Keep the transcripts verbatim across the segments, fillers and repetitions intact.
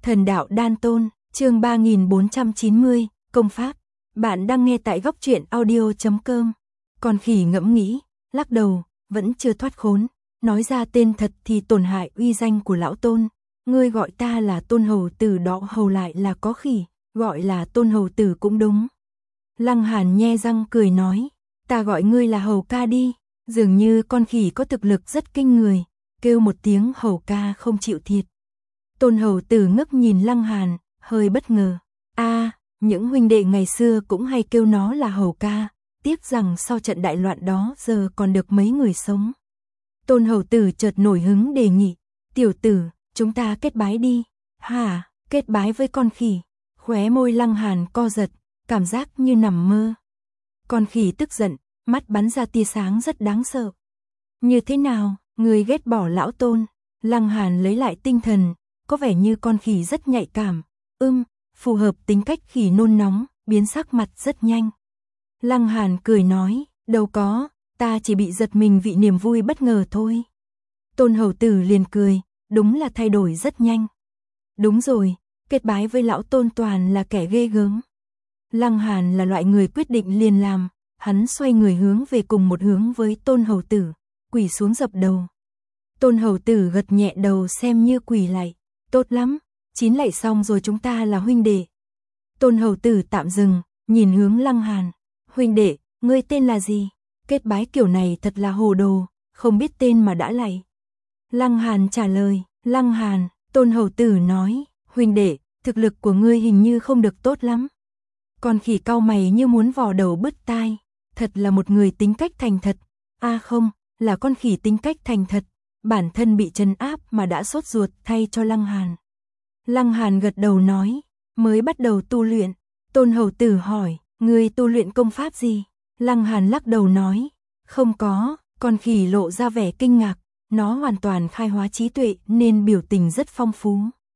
Thần đạo đan tôn, chương ba nghìn bốn trăm chín mươi, công pháp. Bạn đang nghe tại góc truyện audio chấm com. Con khỉ ngẫm nghĩ, lắc đầu, vẫn chưa thoát khốn, nói ra tên thật thì tổn hại uy danh của lão tôn. Ngươi gọi ta là tôn hầu tử đó hầu lại là có khỉ, gọi là tôn hầu tử cũng đúng. Lăng Hàn nhe răng cười nói, ta gọi ngươi là hầu ca đi. Dường như con khỉ có thực lực rất kinh người, kêu một tiếng hầu ca không chịu thiệt. Tôn hầu tử ngước nhìn Lăng Hàn, hơi bất ngờ. A, à, những huynh đệ ngày xưa cũng hay kêu nó là hầu ca, tiếc rằng sau trận đại loạn đó giờ còn được mấy người sống. Tôn hầu tử chợt nổi hứng đề nghị, tiểu tử, chúng ta kết bái đi. Hả, kết bái với con khỉ? Khóe môi Lăng Hàn co giật, cảm giác như nằm mơ. Con khỉ tức giận, mắt bắn ra tia sáng rất đáng sợ. Như thế nào, người ghét bỏ lão tôn? Lăng Hàn lấy lại tinh thần, có vẻ như con khỉ rất nhạy cảm, ưm, phù hợp tính cách khỉ nôn nóng, biến sắc mặt rất nhanh. Lăng Hàn cười nói, đâu có, ta chỉ bị giật mình vì niềm vui bất ngờ thôi. Tôn hầu tử liền cười, đúng là thay đổi rất nhanh. Đúng rồi, kết bái với lão tôn toàn là kẻ ghê gớm. Lăng Hàn là loại người quyết định liền làm, hắn xoay người hướng về cùng một hướng với tôn hầu tử, quỳ xuống dập đầu. Tôn hầu tử gật nhẹ đầu xem như quỳ lạy, tốt lắm, chín lạy xong rồi chúng ta là huynh đệ. Tôn hầu tử tạm dừng, nhìn hướng Lăng Hàn, huynh đệ, ngươi tên là gì? Kết bái kiểu này thật là hồ đồ, không biết tên mà đã lạy. Lăng Hàn trả lời, Lăng Hàn. Tôn hầu tử nói, huynh đệ, thực lực của ngươi hình như không được tốt lắm. Con khỉ cau mày như muốn vò đầu bứt tai, thật là một người tính cách thành thật. A à không, là con khỉ tính cách thành thật, bản thân bị trấn áp mà đã sốt ruột thay cho Lăng Hàn. Lăng Hàn gật đầu nói, mới bắt đầu tu luyện. Tôn hầu tử hỏi, ngươi tu luyện công pháp gì? Lăng Hàn lắc đầu nói, không có. Con khỉ lộ ra vẻ kinh ngạc, nó hoàn toàn khai hóa trí tuệ nên biểu tình rất phong phú.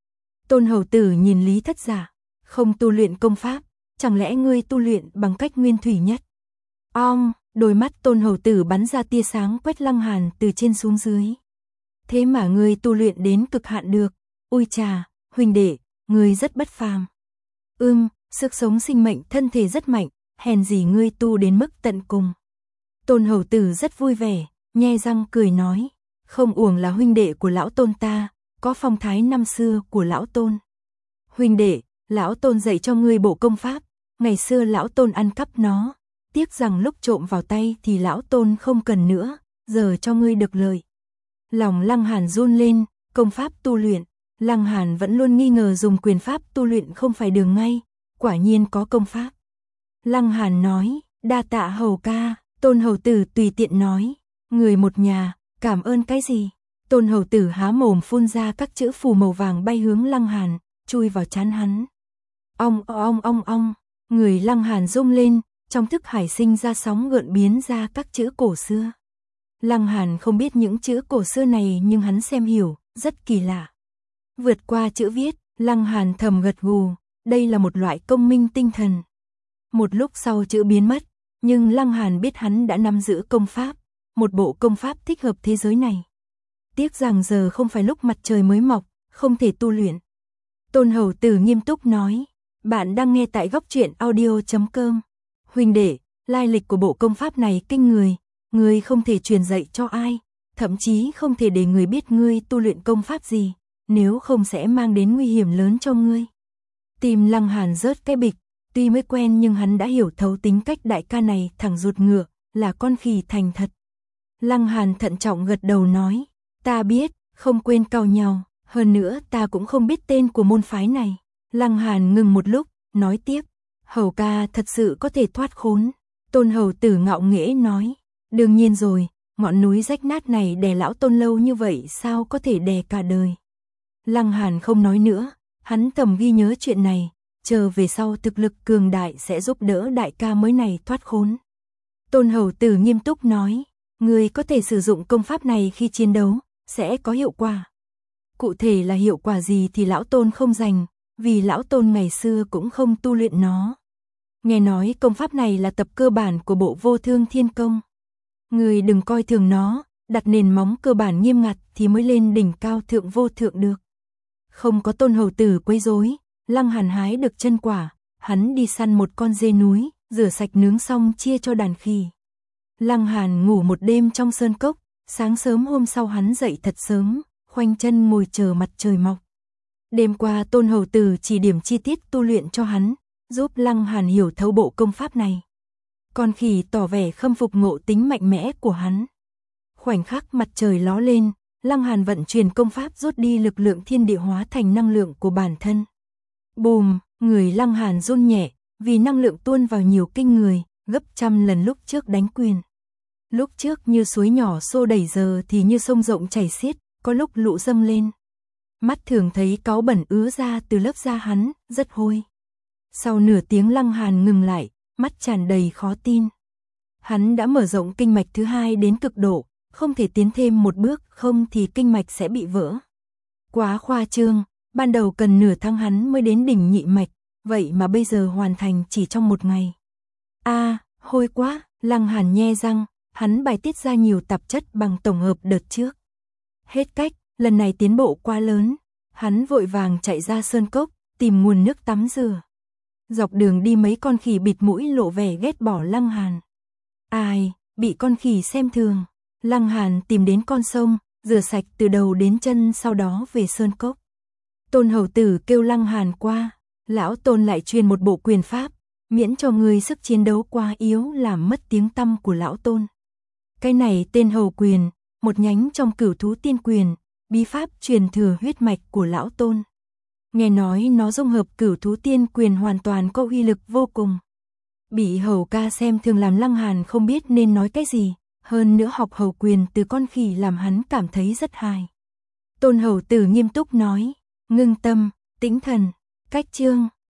Tôn hầu tử nhìn Lý Thất Giả, không tu luyện công pháp, chẳng lẽ ngươi tu luyện bằng cách nguyên thủy nhất? Ong, đôi mắt tôn hầu tử bắn ra tia sáng quét Lăng Hàn từ trên xuống dưới. Thế mà ngươi tu luyện đến cực hạn được, ôi chà, huynh đệ, ngươi rất bất phàm. Ưm, sức sống sinh mệnh thân thể rất mạnh, hèn gì ngươi tu đến mức tận cùng. Tôn hầu tử rất vui vẻ, nhe răng cười nói, không uổng là huynh đệ của lão tôn ta, có phong thái năm xưa của lão tôn. Huynh đệ, lão tôn dạy cho ngươi bộ công pháp, ngày xưa lão tôn ăn cắp nó, tiếc rằng lúc trộm vào tay thì lão tôn không cần nữa, giờ cho ngươi được lợi. Lòng Lăng Hàn run lên, công pháp tu luyện, Lăng Hàn vẫn luôn nghi ngờ dùng quyền pháp tu luyện không phải đường ngay, quả nhiên có công pháp. Lăng Hàn nói, đa tạ hầu ca. Tôn hầu tử tùy tiện nói, người một nhà, cảm ơn cái gì? Tôn hầu tử há mồm phun ra các chữ phù màu vàng bay hướng Lăng Hàn, chui vào trán hắn. Ong ong ong ong, người Lăng Hàn rung lên, trong thức hải sinh ra sóng gợn biến ra các chữ cổ xưa. Lăng Hàn không biết những chữ cổ xưa này nhưng hắn xem hiểu, rất kỳ lạ. Vượt qua chữ viết, Lăng Hàn thầm gật gù, đây là một loại công minh tinh thần. Một lúc sau chữ biến mất, nhưng Lăng Hàn biết hắn đã nắm giữ công pháp, một bộ công pháp thích hợp thế giới này. Tiếc rằng giờ không phải lúc mặt trời mới mọc, không thể tu luyện. Tôn hầu tử nghiêm túc nói, bạn đang nghe tại góc truyện audio chấm com. Huynh đệ, lai lịch của bộ công pháp này kinh người, ngươi không thể truyền dạy cho ai, thậm chí không thể để người biết ngươi tu luyện công pháp gì, nếu không sẽ mang đến nguy hiểm lớn cho ngươi. Tim Lăng Hàn rớt cái bịch. Tuy mới quen nhưng hắn đã hiểu thấu tính cách đại ca này thẳng ruột ngựa, là con khỉ thành thật. Lăng Hàn thận trọng gật đầu nói, ta biết, không quên cau nhau, hơn nữa ta cũng không biết tên của môn phái này. Lăng Hàn ngừng một lúc, nói tiếp, hầu ca thật sự có thể thoát khốn. Tôn hầu tử ngạo nghễ nói, đương nhiên rồi, ngọn núi rách nát này đè lão tôn lâu như vậy sao có thể đè cả đời. Lăng Hàn không nói nữa, hắn thầm ghi nhớ chuyện này. Chờ về sau thực lực cường đại sẽ giúp đỡ đại ca mới này thoát khốn. Tôn hầu tử nghiêm túc nói, người có thể sử dụng công pháp này khi chiến đấu, sẽ có hiệu quả. Cụ thể là hiệu quả gì thì lão tôn không dành, vì lão tôn ngày xưa cũng không tu luyện nó. Nghe nói công pháp này là tập cơ bản của bộ vô thương thiên công. Người đừng coi thường nó, đặt nền móng cơ bản nghiêm ngặt thì mới lên đỉnh cao thượng vô thượng được. Không có Tôn hầu tử quấy rối, Lăng Hàn hái được chân quả, hắn đi săn một con dê núi, rửa sạch nướng xong chia cho đàn khỉ. Lăng Hàn ngủ một đêm trong sơn cốc, sáng sớm hôm sau hắn dậy thật sớm, khoanh chân ngồi chờ mặt trời mọc. Đêm qua Tôn hầu tử chỉ điểm chi tiết tu luyện cho hắn, giúp Lăng Hàn hiểu thấu bộ công pháp này. Con khỉ tỏ vẻ khâm phục ngộ tính mạnh mẽ của hắn. Khoảnh khắc mặt trời ló lên, Lăng Hàn vận chuyển công pháp rút đi lực lượng thiên địa hóa thành năng lượng của bản thân. Bùm, người Lăng Hàn run nhẹ, vì năng lượng tuôn vào nhiều kinh người, gấp trăm lần lúc trước đánh quyền. Lúc trước như suối nhỏ xô đẩy, giờ thì như sông rộng chảy xiết, có lúc lũ dâng lên. Mắt thường thấy cáu bẩn ứa ra từ lớp da hắn, rất hôi. Sau nửa tiếng Lăng Hàn ngừng lại, mắt tràn đầy khó tin. Hắn đã mở rộng kinh mạch thứ hai đến cực độ, không thể tiến thêm một bước, không thì kinh mạch sẽ bị vỡ. Quá khoa trương, ban đầu cần nửa tháng hắn mới đến đỉnh nhị mạch, vậy mà bây giờ hoàn thành chỉ trong một ngày. A, à, hôi quá, Lăng Hàn nhe răng, hắn bài tiết ra nhiều tạp chất bằng tổng hợp đợt trước. Hết cách, lần này tiến bộ quá lớn, hắn vội vàng chạy ra sơn cốc, tìm nguồn nước tắm rửa. Dọc đường đi mấy con khỉ bịt mũi lộ vẻ ghét bỏ Lăng Hàn. Ai, bị con khỉ xem thường. Lăng Hàn tìm đến con sông, rửa sạch từ đầu đến chân, sau đó về sơn cốc. Tôn hầu tử kêu Lăng Hàn qua, lão Tôn lại truyền một bộ quyền pháp, miễn cho người sức chiến đấu quá yếu làm mất tiếng tăm của lão Tôn. Cái này tên hầu quyền, một nhánh trong cửu thú tiên quyền, bí pháp truyền thừa huyết mạch của lão Tôn. Nghe nói nó dung hợp cửu thú tiên quyền hoàn toàn có uy lực vô cùng. Bị hầu ca xem thường làm Lăng Hàn không biết nên nói cái gì, hơn nữa học hầu quyền từ con khỉ làm hắn cảm thấy rất hài. Tôn hầu tử nghiêm túc nói, ngưng tâm, tĩnh thần, cách chương.